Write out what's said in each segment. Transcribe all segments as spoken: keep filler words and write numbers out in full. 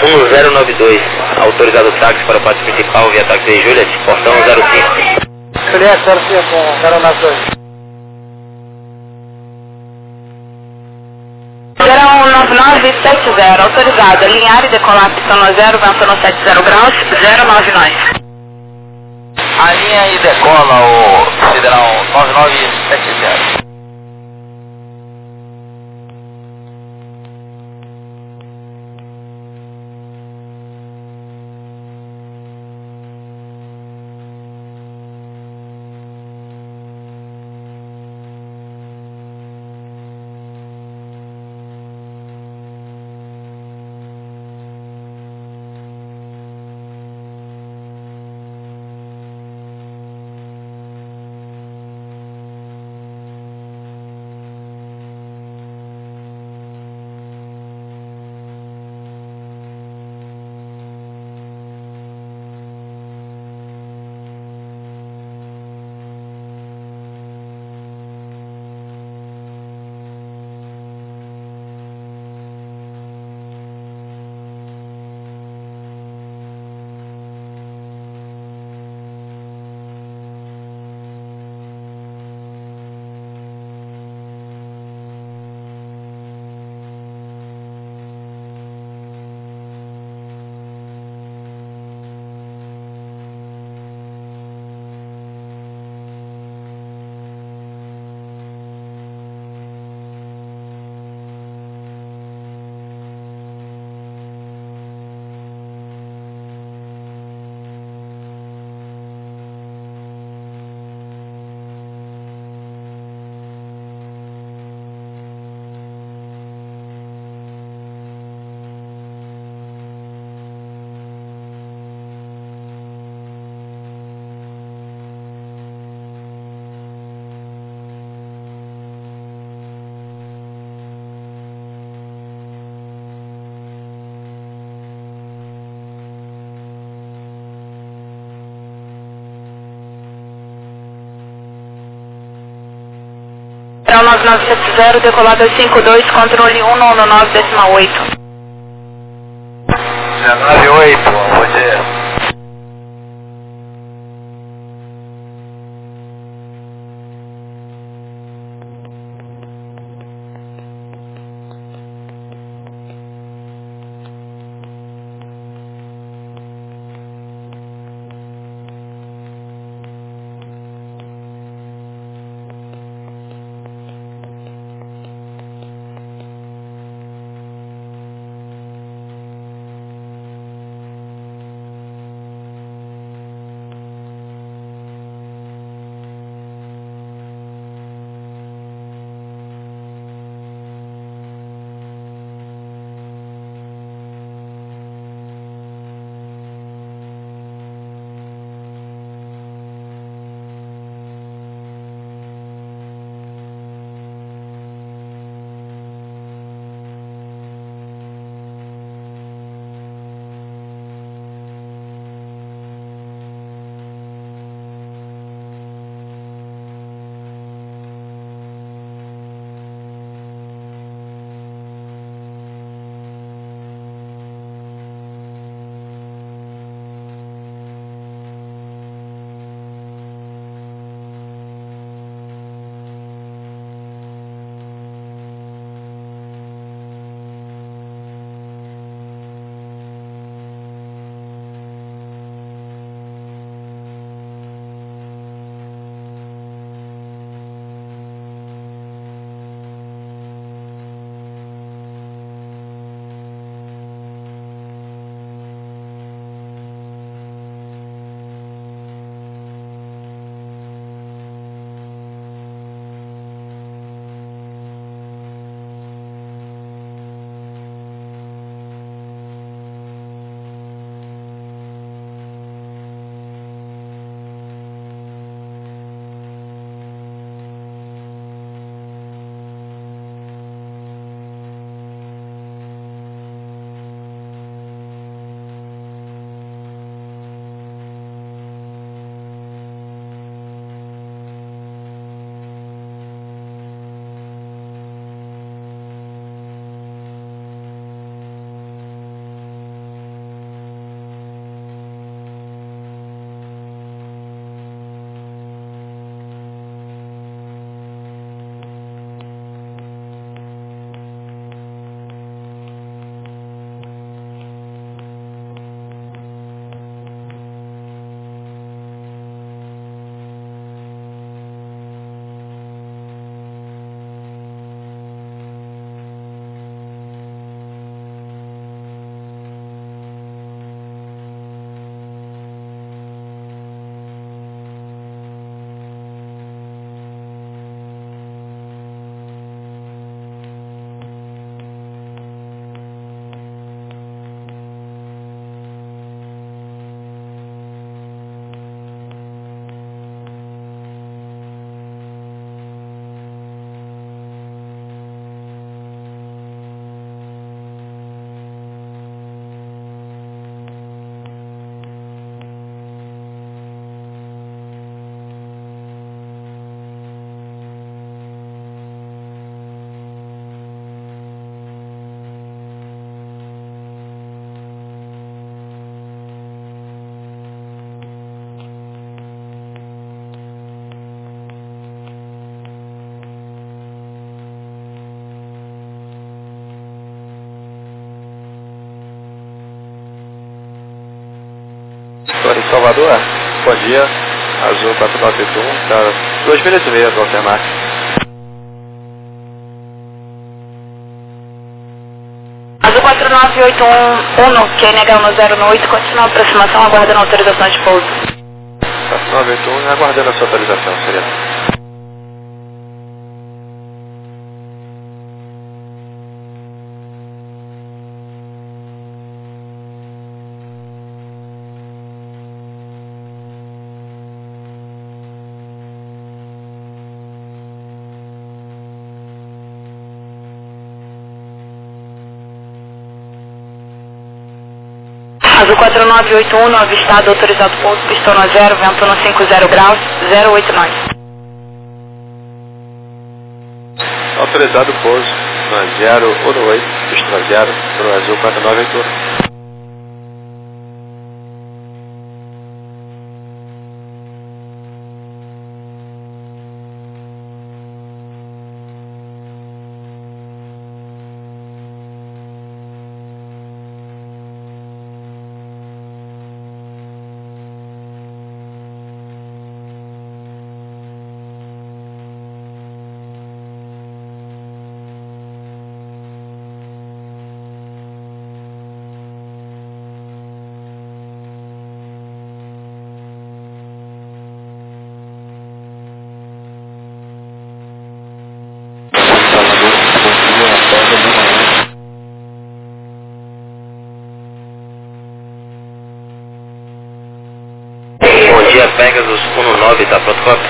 um zero nove dois, autorizado o táxi para o pátio principal via táxi Juliet, portão zero cinco. Juliet zero cinco, zero nove dois. zero nove nove sete zero, autorizado, alinhar e decolar pistão no zero, vento no sete zero graus, zero nove nove. Alinha e decola o Sideral nove nove sete zero. nove nove sete zero, decolada cinco dois, controle um nove nove decimal oito. dezenove oito, bom dia. Salvador? Bom dia. Azul quatro nove oito um, tá dois minutos e meio do Altermax. Azul quatro nove oito um, Q N H um zero oito, continua a aproximação, aguardando autorização de pouso. quatro nove oito um, aguardando a sua autorização, seria. Azul quatro nove oito um, avistado, autorizado pouso, pistão no zero, vento no cinco zero graus, zero oito nove. Autorizado pouso, no zero oito, pistão zero, para o Azul quatro nove oito um. Bom dia, Pegasus um nove, está pronto, cópia?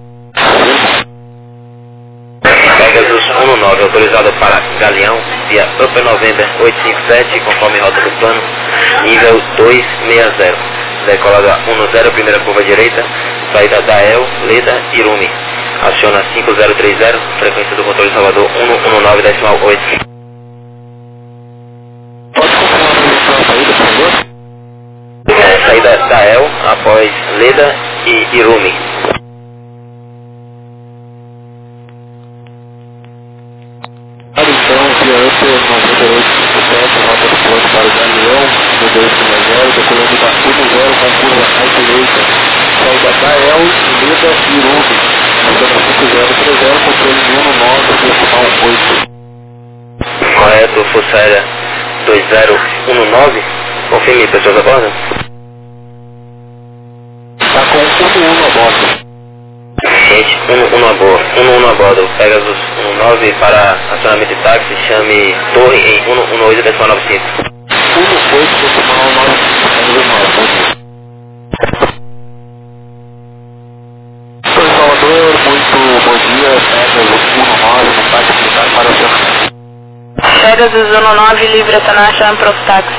Pegasus um nove, autorizado para Galeão, via Upper November oito cinco sete, conforme rota do plano, nível dois seis zero. Decolada um zero, primeira curva direita, saída da E L, Leda, Irumi. Aciona cinco zero três zero, frequência do controle Salvador um um nove decimal oito. É, saída da E L, após Leda e Irumi. Então, via Upper noventa e oito cinquenta e sete, rota do plano para o Galeão, no dois seis zero, decolando da um zero com curva à direita, saída da E L, Leda e Irumi. Aciona cinco zero três zero, controle um nove decimal oito. Correto, Força Aérea dois zero um nove. Confirme, pessoas a bordo. Está com um um a bordo. Gente, um um a bordo, um um a bordo. Pegasus um nove para acionamento de táxi, chame torre em um um oito decimal nove cinco. um oito decimal nove cinco. Oi, Salvador, muito bom dia. Pegasus um nove, no táxi militar para acionamento. Pegasus um nove, livre, acionar, chame para o táxi.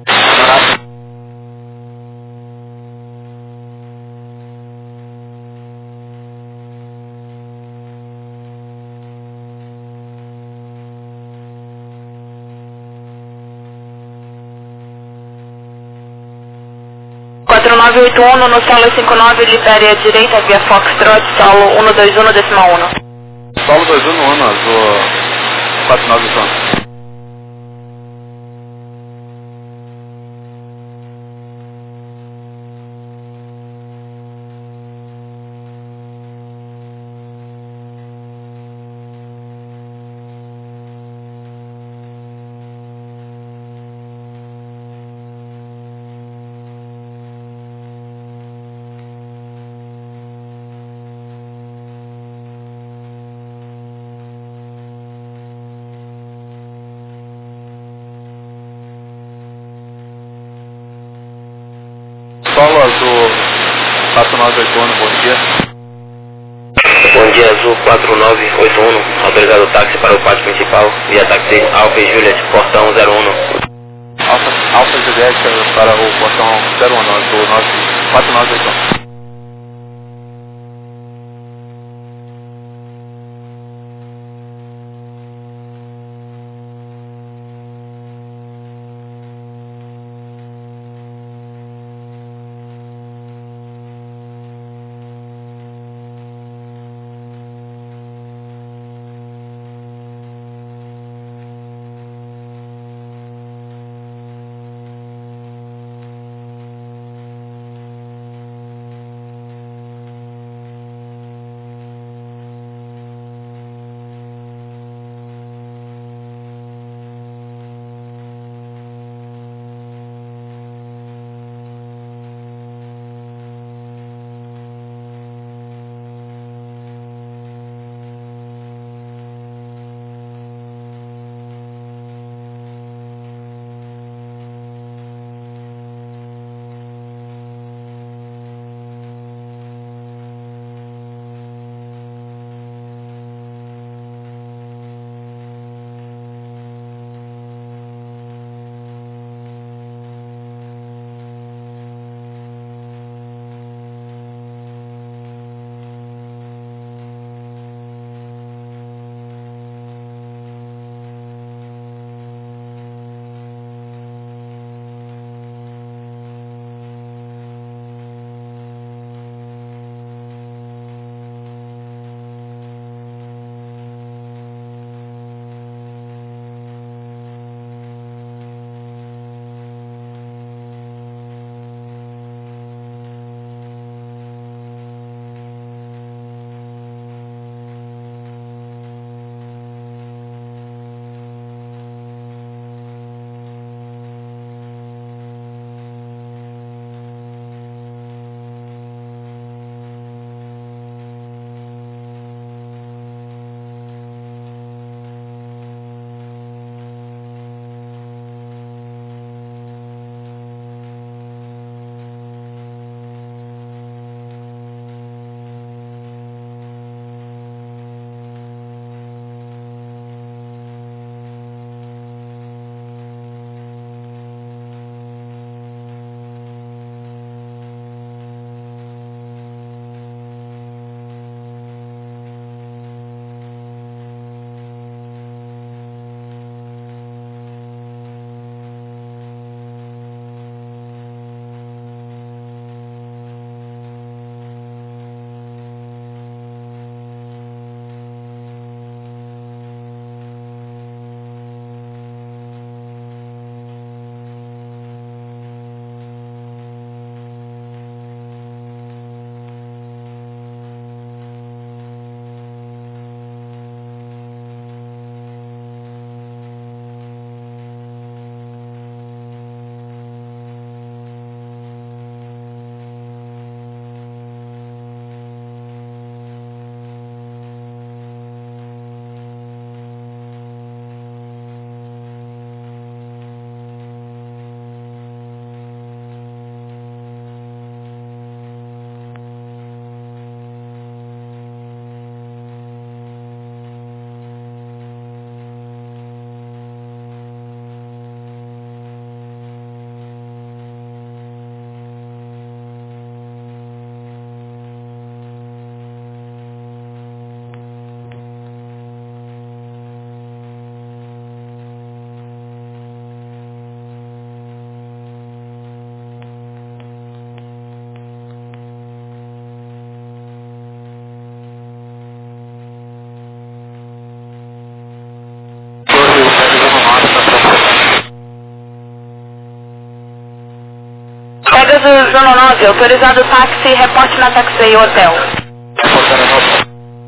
quatro nove oito um, no solo cinco nove, libere à direita, via Foxtrot, solo um dois um decimal um. Solo dois um um, azul quatro nove oito um. Solo azul quatro nove oito um, bom dia. Bom dia, Azul quatro nove oito um, autorizado táxi para o pátio principal, via táxi Alfa e Juliet, portão zero um. Alfa, Alfa Juliet para o portão zero um, azul quatro nove oito um. nove, autorizado táxi, reporte na Taxi Hotel. Reportando no hotel.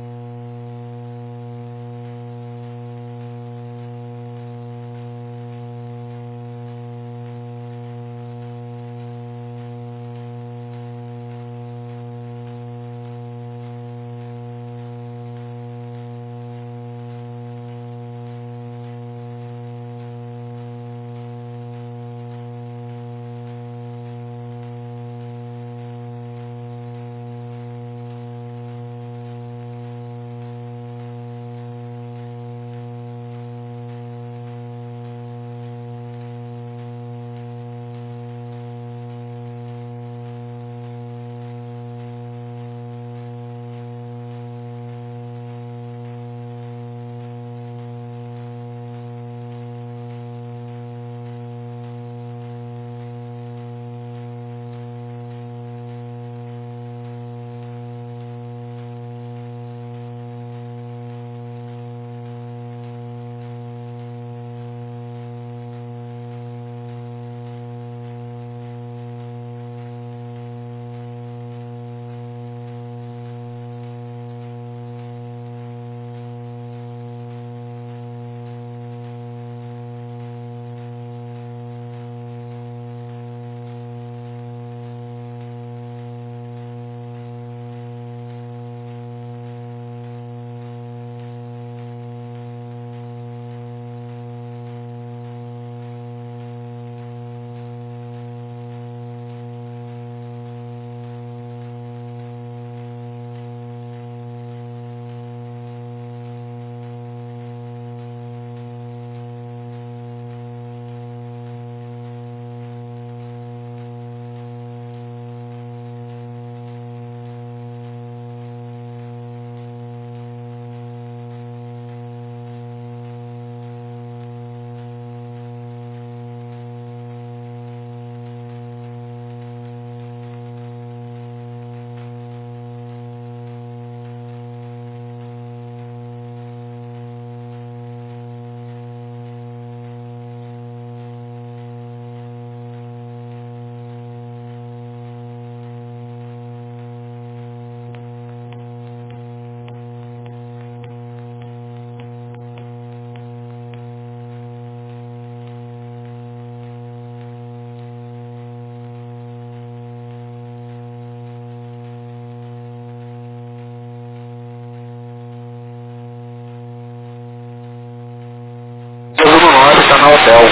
Está no hotel.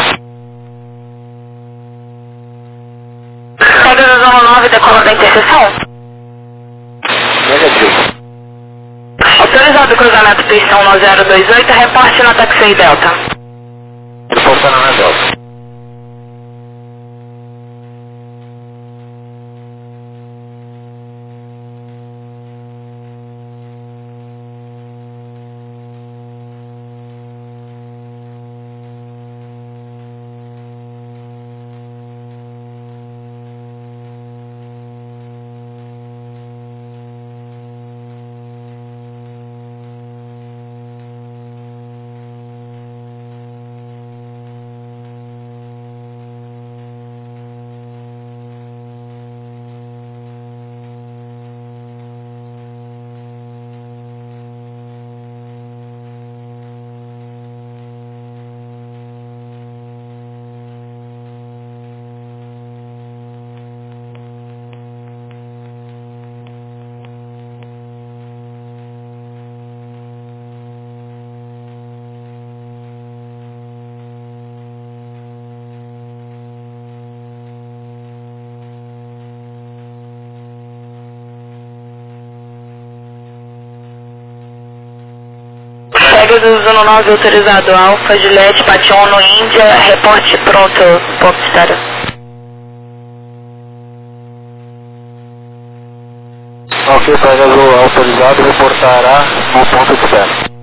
Pega da zona nove, decola da interseção. Negativo. Autorizado o cruzamento pistão no zero dois oito, reporte na Taxi Delta. Reportando na Delta. Pegasus um nove autorizado, Alfa, Juliette, Pationo, Índia, reporte pronto, ponto de espera. Ok, Pegasus autorizado, reportará no ponto de espera.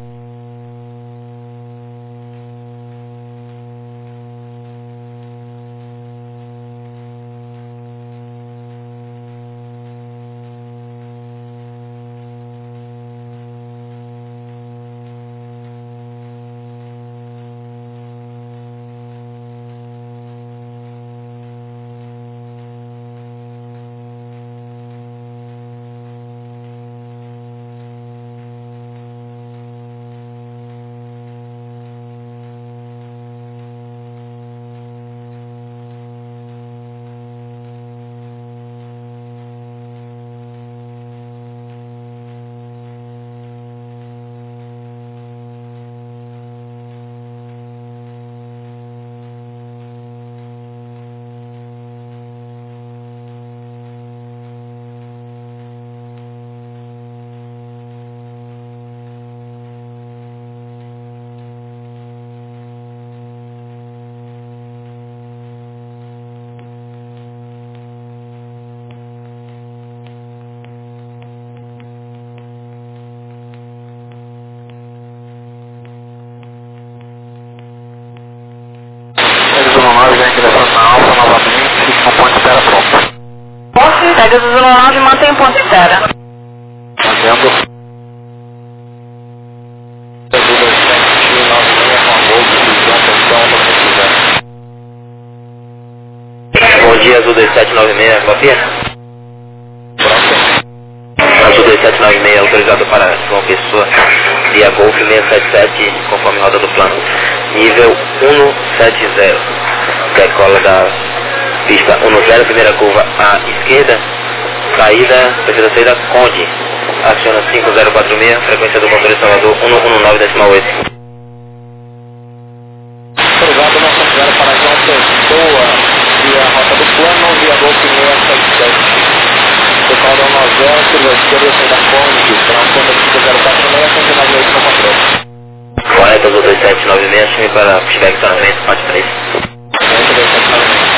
Pegasus um nove, mantém ponto espera. Mantendo. Bom dia, Azul dois sete nove seis, copia? Azul dois sete nove seis, autorizado para João Pessoa, via Golf seiscentos e setenta e sete, conforme rota do plano. Nível cento e setenta, decola da pista dez, primeira curva à esquerda, saída, terceira saída, Conde. Aciona cinco zero quatro seis, frequência do controle Salvador cento e dezenove decimal oito. Autorizado na zero para João Pessoa, via rota do plano, via Golf seiscentos e setenta e sete. Total da nove zero, curva esquerda, saída Conde, para um ponto cinco zero quatro seis, cento e noventa e oito com controle. Correto, Azul dois sete nove seis, chame para pushback estacionamento, parte três. Correto, dois sete nove seis.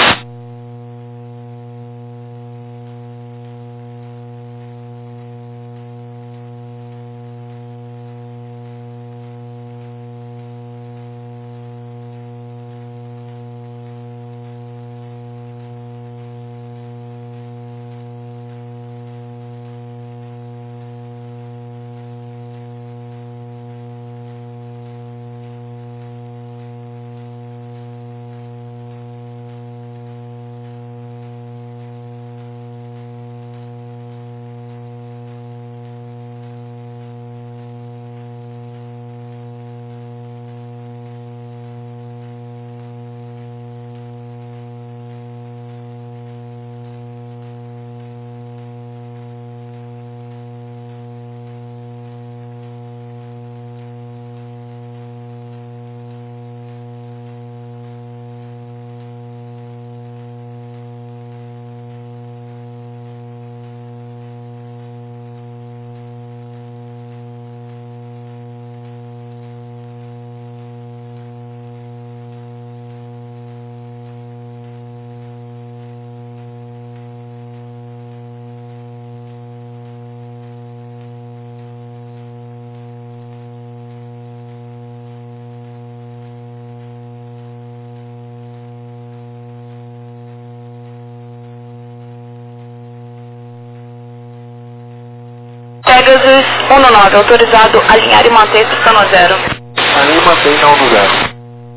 Pegasus um nove, autorizado alinhar e manter pista no zero. Alinha e mantém não no zero.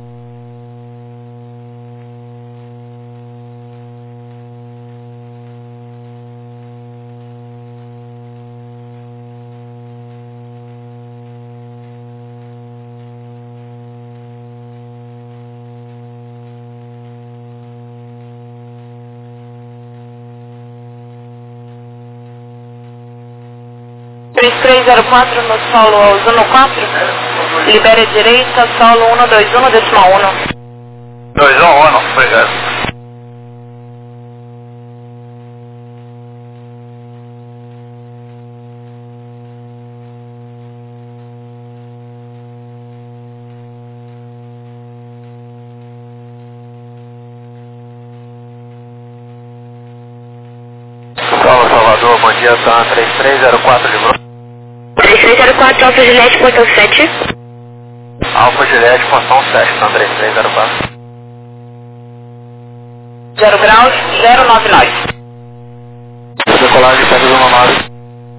três três zero quatro no solo zona quatro, libere a direita, solo cento e vinte e um decimal um. dois um um, obrigado. Solo Salvador, bom dia, tá três três zero quatro de Bruno. três três zero quatro, Alfa Juliette, portão sete. Alfa Juliette, portão sete, tá três três zero quatro. zero graus, zero nove nove. Decolagem, Pegasus um nove.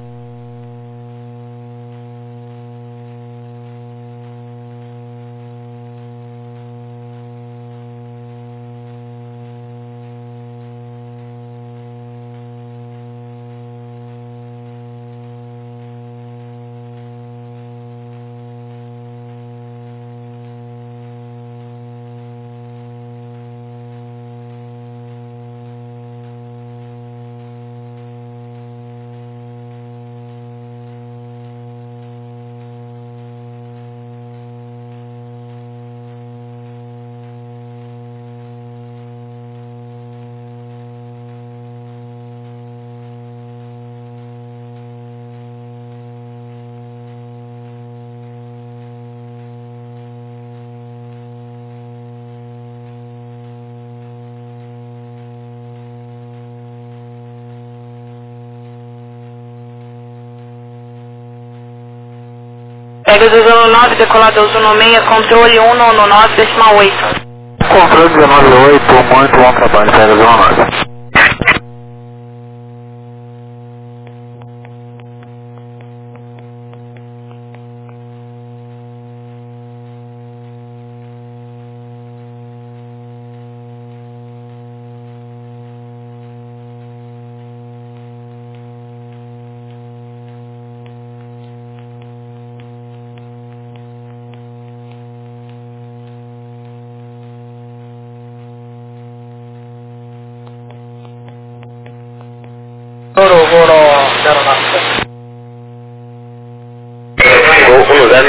Pegasus um nove, decolado um seis, controle cento e dezenove decimal oito. Controle dezenove oito, muito bom trabalho, Pegasus um nove.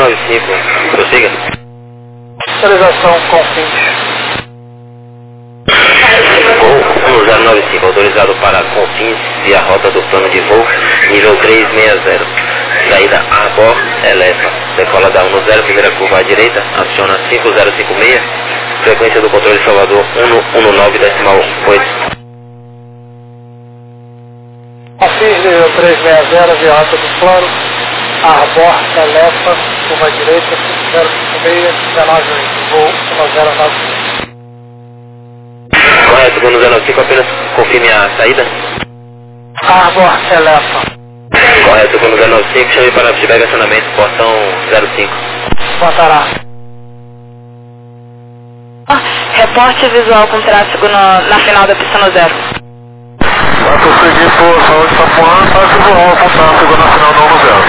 nove cinco, prossiga. Autorização Confins. Voo um zero nove cinco, autorizado para Confins via rota do plano de voo, nível trezentos e sessenta. Saída Arbor Elefa, decola da um zero, primeira curva à direita, aciona cinco zero cinco seis, frequência do controle Salvador cento e dezesseis decimal oito. Confins nível trezentos e sessenta, via rota do plano, Arbor Elefa, curva à direita, cinco zero cinco seis, dezenove oito, voo um zero nove cinco. Correto, Bruno zero nove cinco, apenas confirme a saída. Arbor Elefa. Correto, Bruno zero nove cinco, chame para feedback acionamento, portão zero cinco. Botará. Reporte visual com tráfego no, na final da pista no zero. Vai prosseguir por Saúde Itapuã, tá visual com tráfego na final do zero.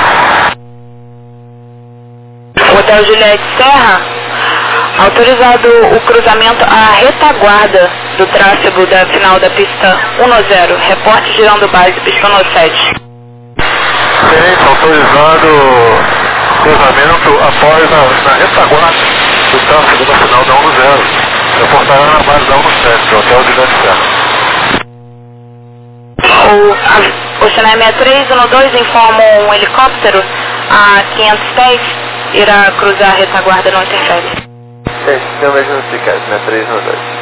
Hotel Juliette Serra, autorizado o cruzamento à retaguarda do tráfego da final da pista um zero. Reporte girando base, pista um sete. Sim, tá autorizado cruzamento após a, na retaguarda do tráfego da final da um zero. Reportará na base da um sete, Hotel Juliette Serra. O, a, o Chennai sessenta e três um dois informa um helicóptero a quinhentos pés irá cruzar a retaguarda, não interfere. Sim, tem o mesmo notificado, sessenta e três um dois.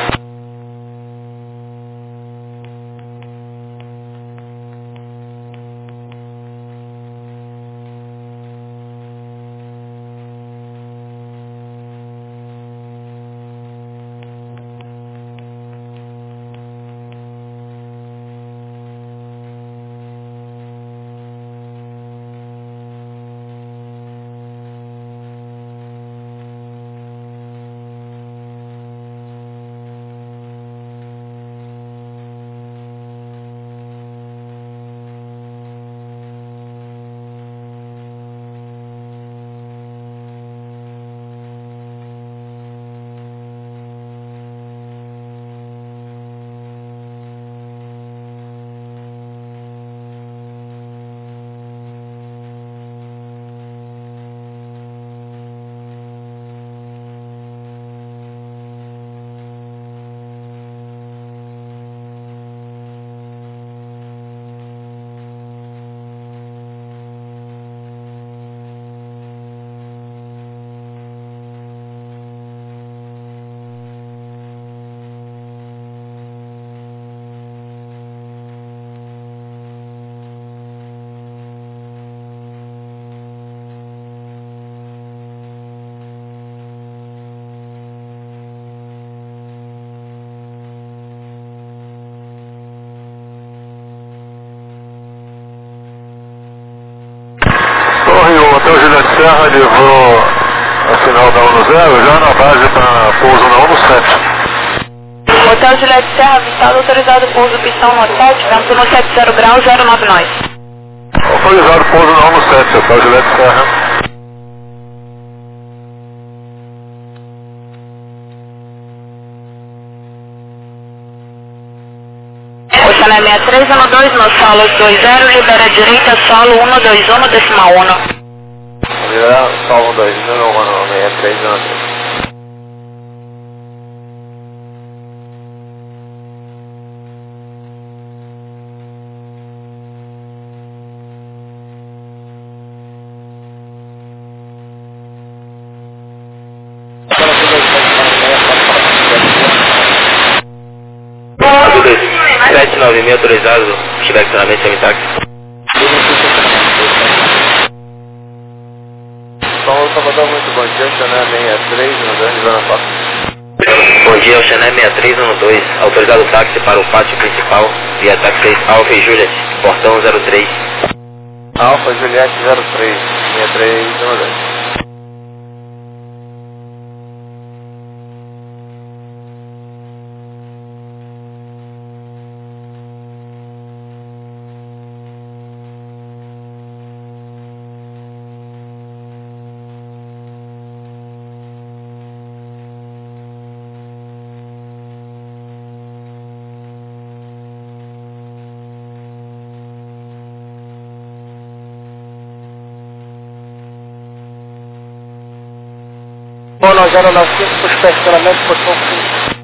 O Hotel Juliette Serra levou a final da um zero já na base para pouso na um sete. Hotel Juliette Serra, avistado, autorizado pouso pistão um sete, vento no setenta graus, zero nove nove. Autorizado pouso na um sete, Hotel Juliette Serra. O Chennai sessenta e três um dois no solo dois zero, libera direita, solo um dois um decimal um. Libera solo um dois zero, um sessenta e três um três. sete nove seis autorizado, feedback acionamento, chame táxi. São Salvador, muito bom dia, Chennai sessenta e três, no Grande Zona Parque. Bom dia, o Chennai sessenta e três um dois, autorizado táxi para o pátio principal, via táxi Alfa e Juliet, portão zero três. Alfa Juliette zero três, sessenta e três um dois. Voo zero nove cinco, push back, estacionamento, posição cinco.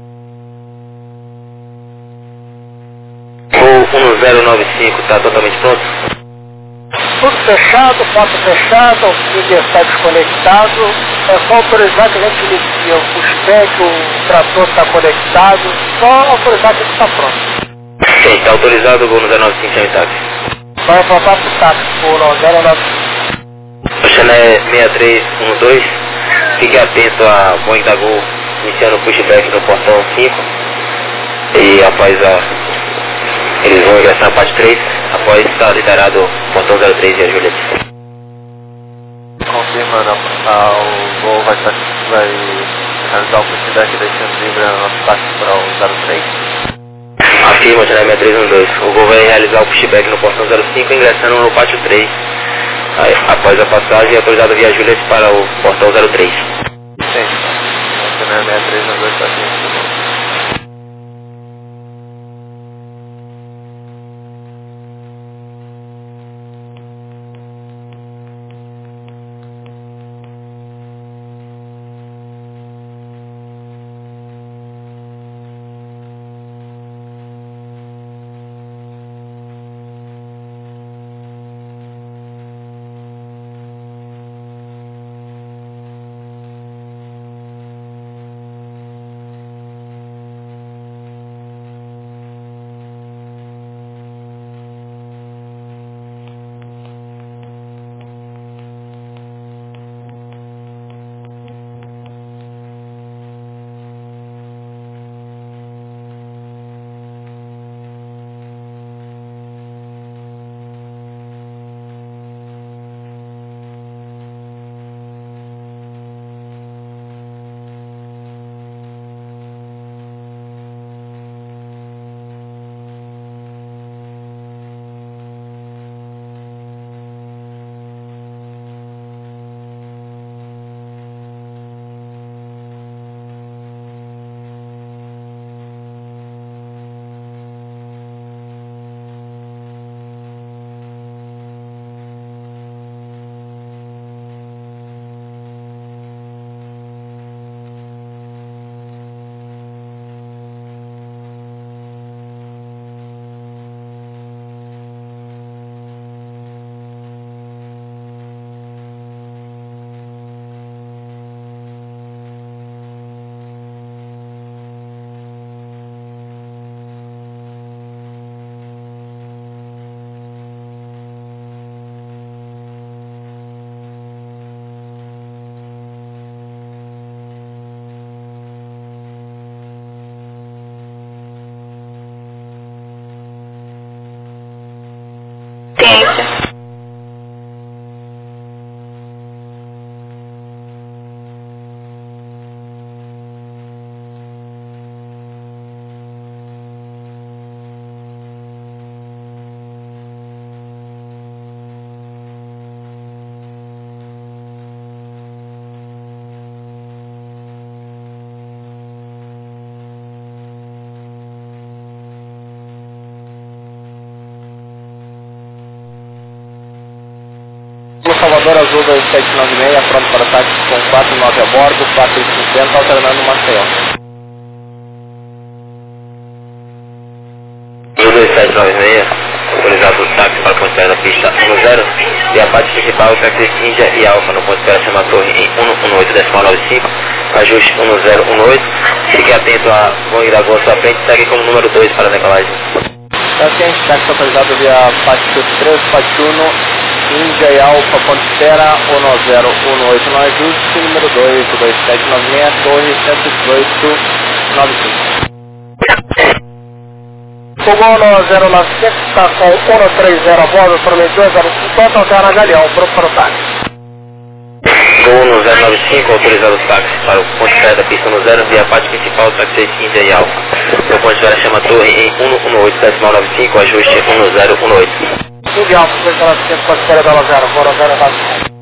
Voo um zero nove cinco, está totalmente pronto? Tudo fechado, porta fechada, o feeder está desconectado. É só autorizar que a gente inicia o pushback, o trator está conectado. Só autorizar que ele está pronto. Ok, está autorizado o voo no zero nove cinco, chame táxi. Vai voltar para o táxi, voo no zero nove cinco. Oxané seis três um dois, fique atento a Boeing da Gol iniciando o pushback no portão cinco. E após a... Eles vão ingressar na parte três, após estar liberado o portão zero três e a Juliette. Confirma, não, ah, o voo vai, vai realizar o pushback deixando livre a nossa táxi para o zero três. Afirma, Oxané seis três um dois. O voo vai realizar o pushback no portão zero cinco, ingressando no pátio três. Aí, após a passagem, é autorizado via Juliette para o portão zero três. Sim, Oxané seis três um dois está aqui. Ciência. Salvador Azul dois sete nove seis, pronto para táxi com quatro nove a bordo, quatro cinquenta, alternando Maceió. dois sete nove seis, autorizado o táxi para a ponte da pista um zero e a parte principal, táxi Índia e Alfa no ponto de operação na torre em cento e dezenove nove cinco, ajuste um zero um oito, fique atento a Boeing da Gol à sua frente, segue como número dois para a decolagem. Tá, táxi autorizado via Pátio três, Pátio um, Índia e Alfa, ponte espera, um zero um oito no ajuste, número dois, dois sete nove seis, torre cento e dezoito, nove cinco. Fogão no zero nove cinco, estação cento e trinta a bordo, promete dois zero cinquenta, alterna Galeão, pronto para o táxi. Gol no zero nove cinco, autorizado o táxi para o ponte espera da pista no zero via parte principal, táxi Índia e Alfa. O ponte espera chama torre em cento e dezenove nove cinco, ajuste um zero um oito. Índia Alfa, dois zero cinco, ponte espera da zero, fora zero nove cinco.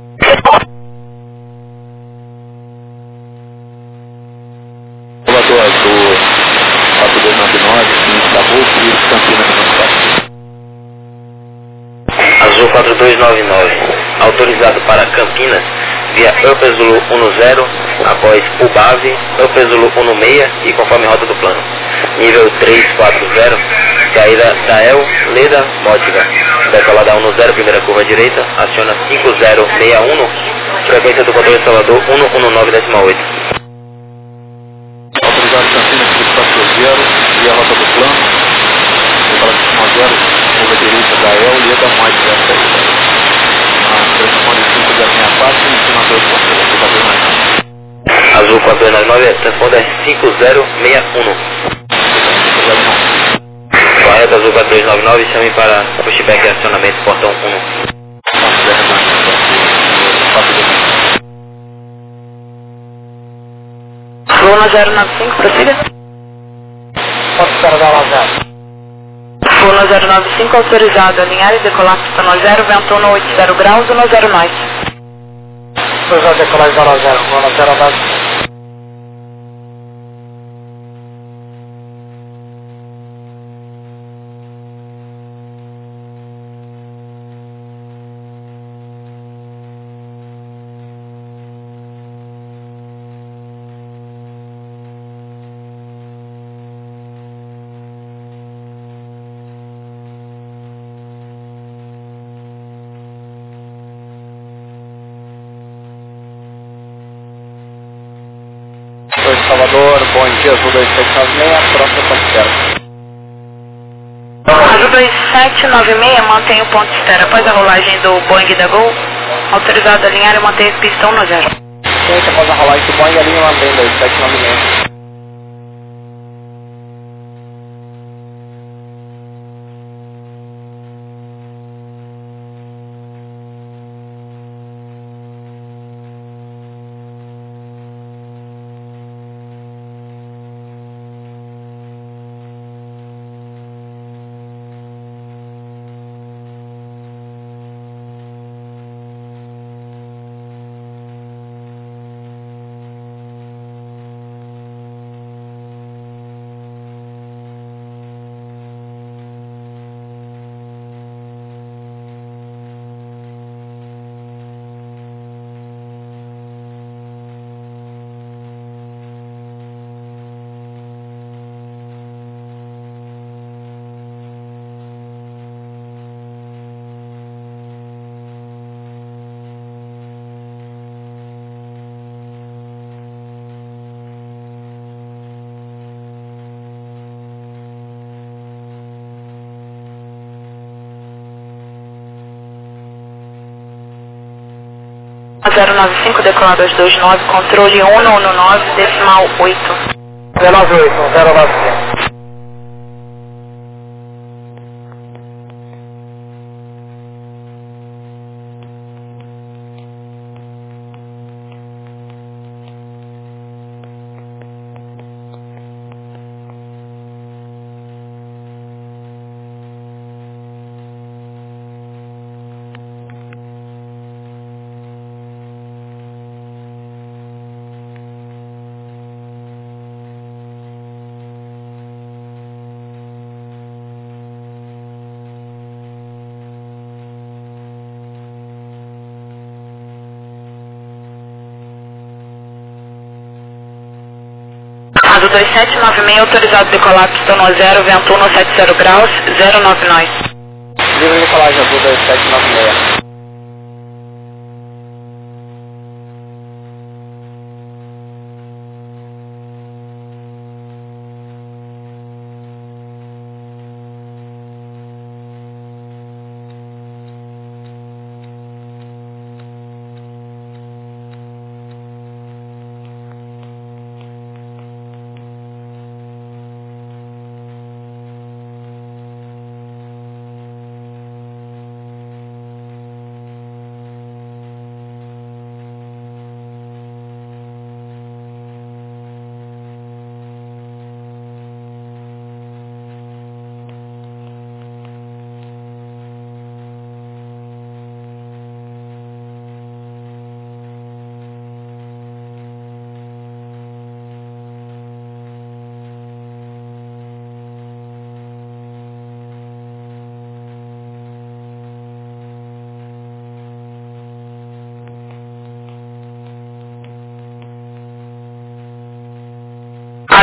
Salvador Azul quatro dois nove nove, Istambul, Campinas, Azul quatro dois nove nove, autorizado para Campinas, via Upper Zulu um zero, após o base, Upper Zulu um seis e conforme rota do plano. Nível trezentos e quarenta, saída da El, Leda, Mótica, decolada um zero, primeira curva direita, aciona cinco zero seis um, frequência do controle Salvador cento e dezenove ponto oito. Autorizado Campinas cinco quatro zero e a rota do plano. Decolação um zero, curva direita da El, Leda, Mótica, saída. Telefone cinco zero seis quatro, em cima dois ponto dois. Azul quatro dois nove nove, transponder cinco zero seis um. Correto, Azul quatro dois nove nove, chame para pushback e acionamento portão um. Luna zero nove cinco, prossiga. Pode carregar lá zero. Luna zero nove cinco, autorizado, alinhar e decolar pistão zero, vento um oitenta graus, um zero mais. Autorizado decolar zero zero, Luna zero nove. Salvador, bom dia, Azul dois sete nove seis, próximo ponto de espera. Azul dois sete nove seis, mantém o ponto de espera. Após a rolagem do Boeing da Gol, autorizado a alinhar e manter pistão no zero. Gente, após a rolagem do Boeing, alinha mantém dois sete nove seis. zero nove cinco, decolado dois dois nove, controle um um nove, decimal oito. zero nove oito, zero nove cinco. Azul dois sete nove seis, autorizado a decolar pistão no zero, vento um setenta graus, zero nove nove. Livre de colagem, Azul dois sete nove seis.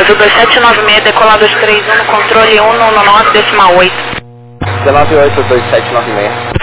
Azul dois sete nove seis, decolado dois três um no controle um no nove decimal oito. dezenove oito dois sete nove seis.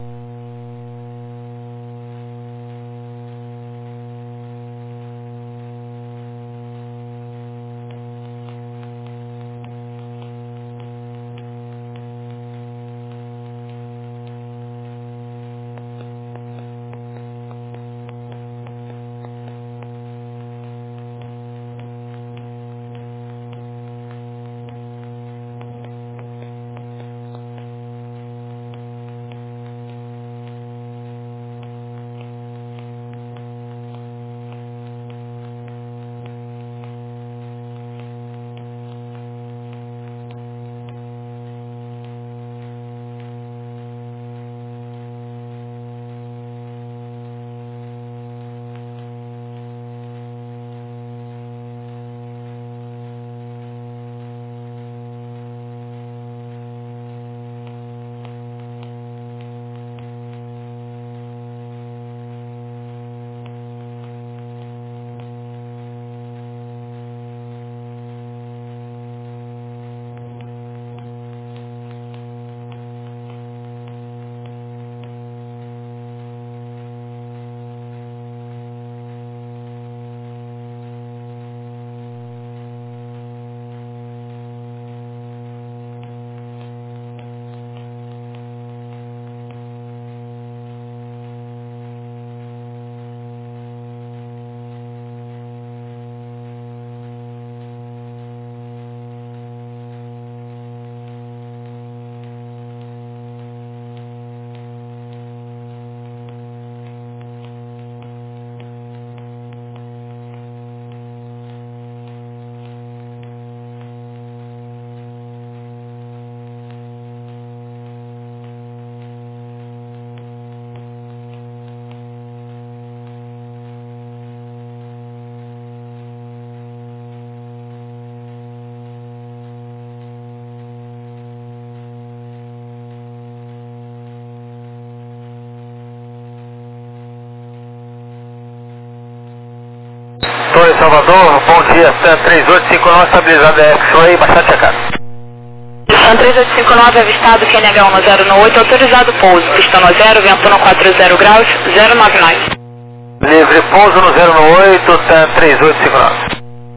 Torre Salvador, bom dia, Sun três oito cinco nove, estabilizada X-Ray, baixar checado. Sun três oito cinco nove, avistado, Q N H um zero no oito, autorizado pouso, pista no zero, vento no quatro zero graus, zero nove nove. Livre, pouso no zero no oito, Sun três oito cinco nove.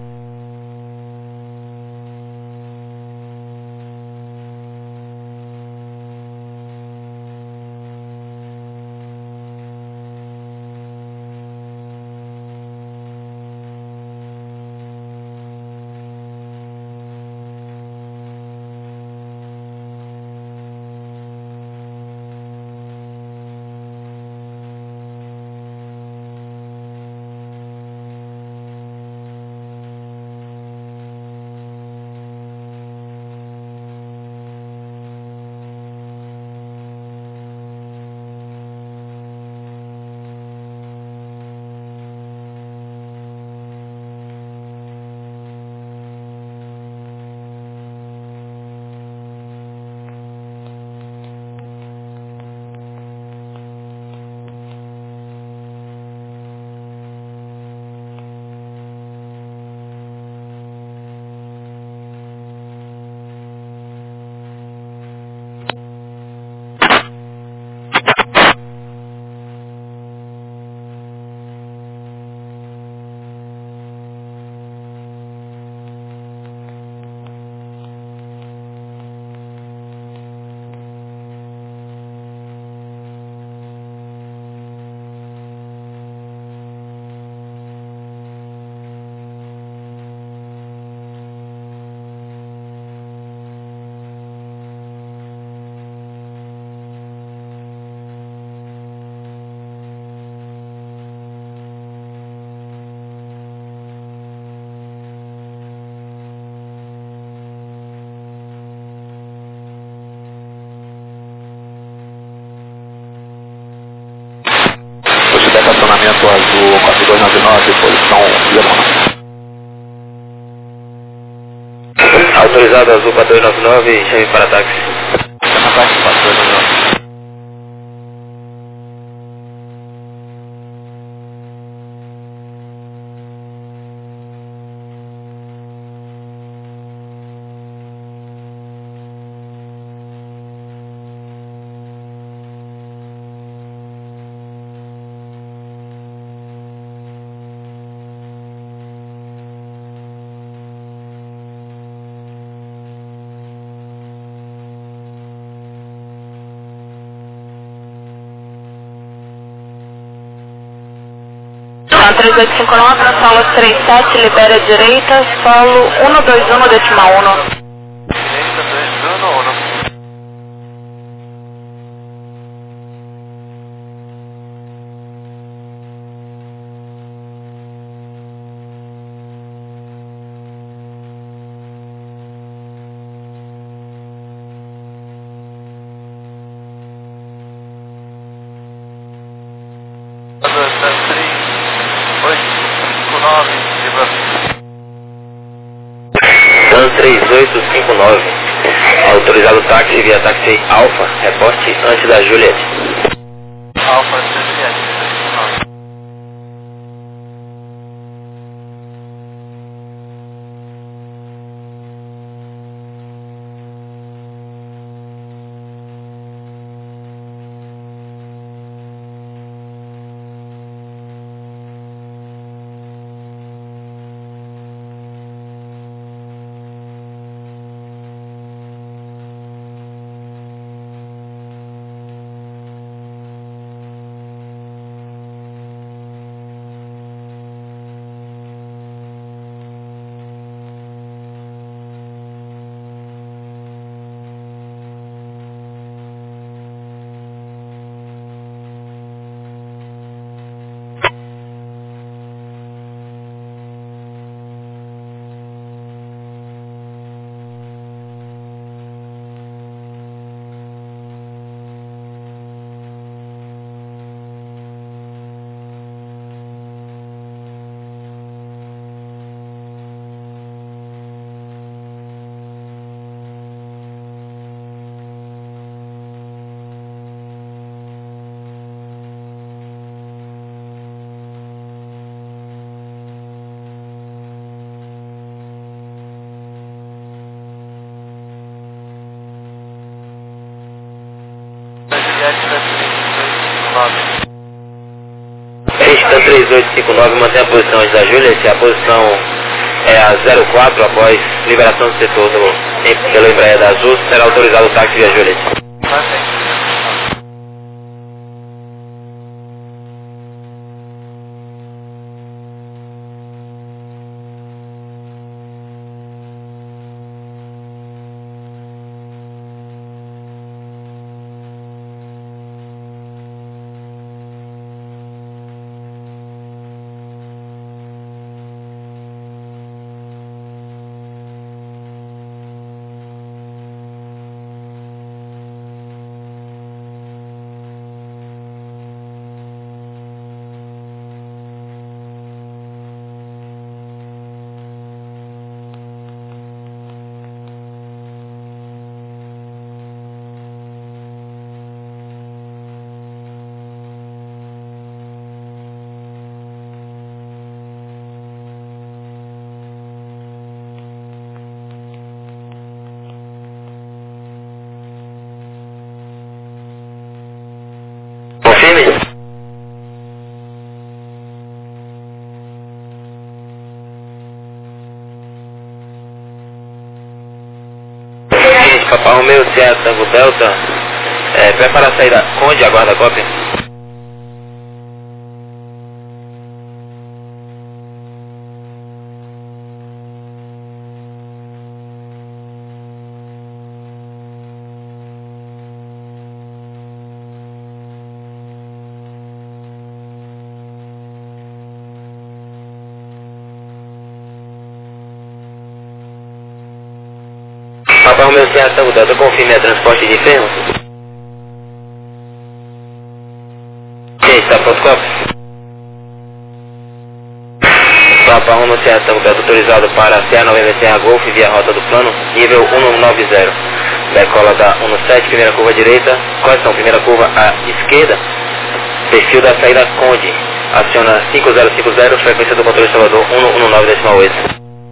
Estacionamento azul quatro dois nove nove, posição zero. Autorizado azul quatro dois nove nove, chame para táxi. Chama táxi quatro dois nove nove. Sun três oito cinco nove, no solo três sete, libera a direita, solo um dois um, decimal um. Direita, dois, um, um. Sun três oito cinco nove, autorizado táxi via táxi Alfa, reporte antes da Juliet. Alfa, Juliet. Sun três oito cinco nove, mantém a posição antes da Juliet, a posição é a zero quatro, após liberação do setor do, pelo Embraer da Azul, será autorizado o táxi via Juliet. Confirme. Seguinte, Papa Romeu, Sierra Tango Delta, é, prepara a saída Conde, aguarda a cópia. Papa Romeu, Sierra Tango Delta, confirme a transporte de enfermos. Quem está pronto, cópia? Papa Romeu, Sierra Tango Delta, autorizado para C A noventa Serra Golf via rota do plano, nível um nove zero. Decola da um sete, primeira curva direita, correção, primeira curva à esquerda, perfil da saída Conde, aciona cinco zero cinco zero, frequência do controle Salvador um um nove decimal oito.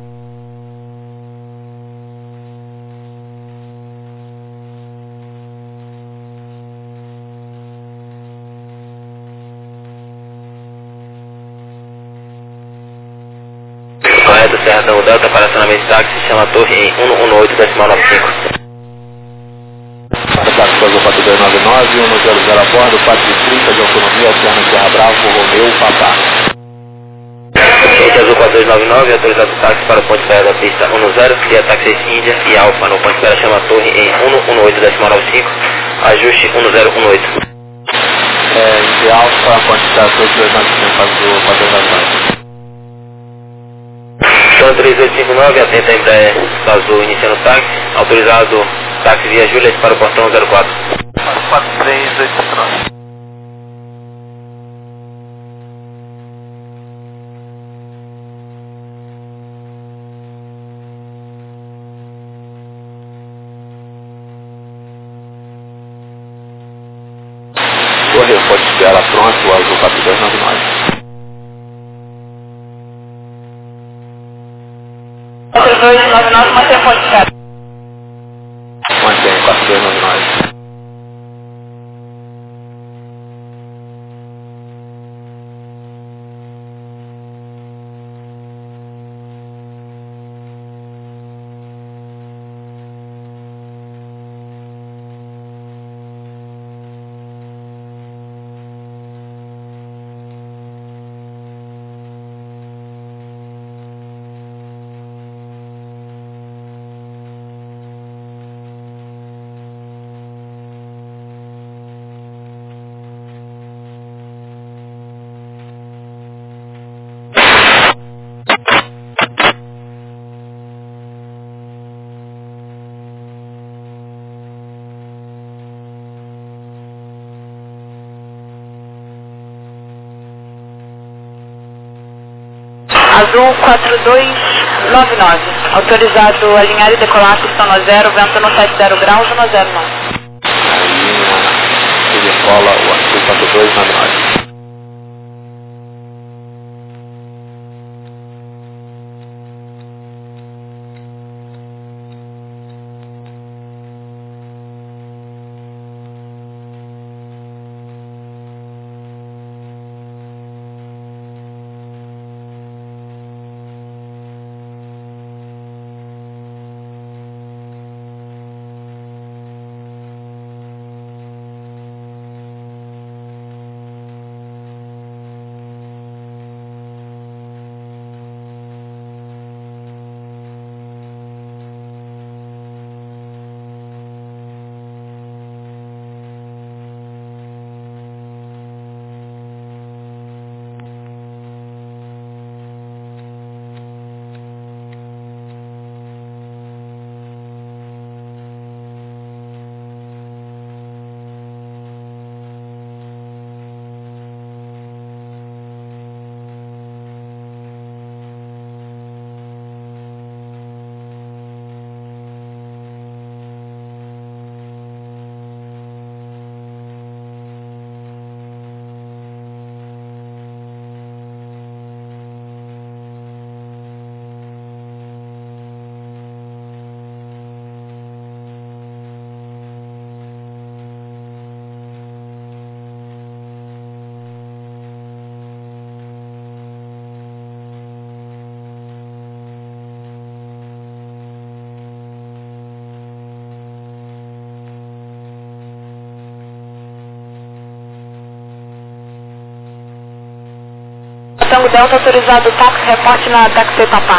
Correto, Serra Tango Delta, para acionamento de táxi, chama a torre em um um oito decimal nove cinco. Táxi Azul quatro dois nove nove, um zero zero a bordo, quatro trinta de autonomia, alterna Serra Bravo, Romeu, Papá. dois nove nove, autorizado o táxi para o ponto de espera da pista um zero, via táxi Índia e Alfa no ponto de espera Chama Torre em um um oito decimal nove cinco, ajuste um zero um oito. É, de Alfa, ponto de espera dois dois nove cinco, azul, quatro dois nove nove. Então três oito cinco nove, atenta a Embraer Azul iniciando o táxi, autorizado táxi via Juliet para o portão zero quatro. quatro três oito cinco nove. Torre, ponto de espera pronto, azul quatro dois nove nove. quatro dois nove nove, mantém ponto de espera. Mantém, quatro dois nove nove. Azul quatro dois nove nove, autorizado a alinhar e decolar pistão no zero, vento no sete zero graus, no zero nove. A linha que decola o azul quatro dois nove nove. Tango Delta, autorizado táxi, reporte na táxi Papá.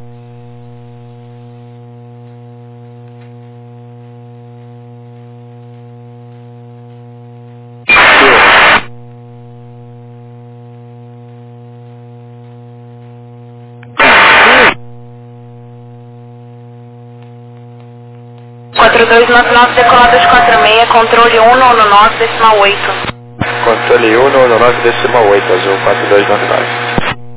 quatro dois nove nove, decolado de quatro seis, controle um no nove decimal oito. Controle um no nove decimal oito, azul quatro dois nove nove.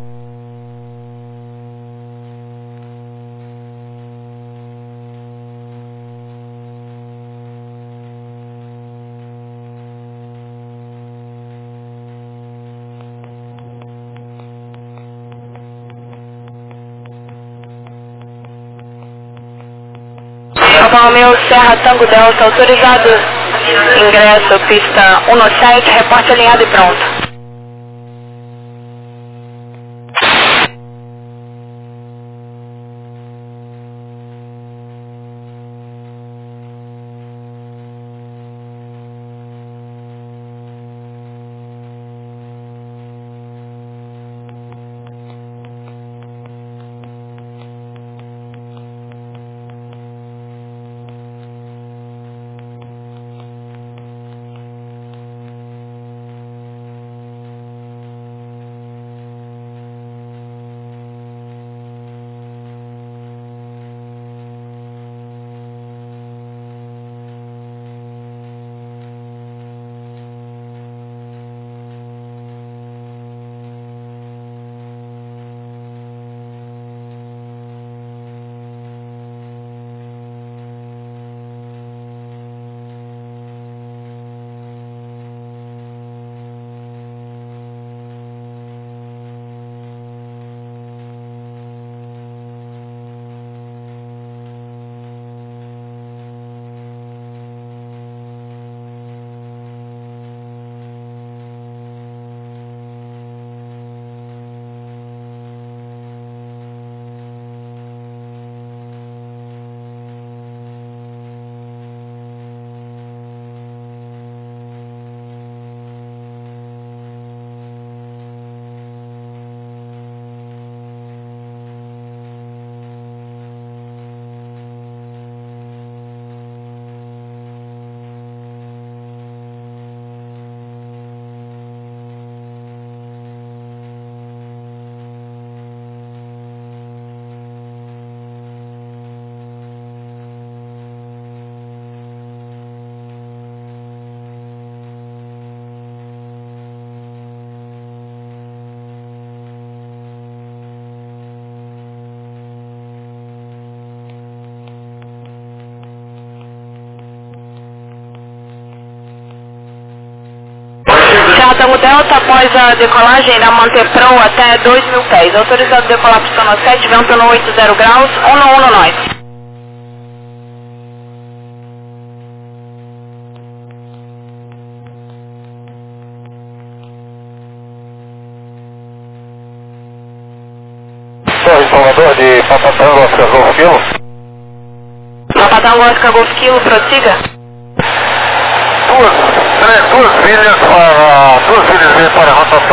Romeu Serra Tango Delta, autorizado ingresso, pista um sete, reporte alinhado e pronto. Tango Delta, após a decolagem, irá manter Pro até dois mil pés. Autorizado a decolar pista no sete, vento no oitenta graus, um no um no nós. Torre Salvador de Papatango, Oscar Golf Kilo. Papatango, Oscar Golf Kilo, prossiga. Duas, três, duas milhas para, duas milhas para a rotação.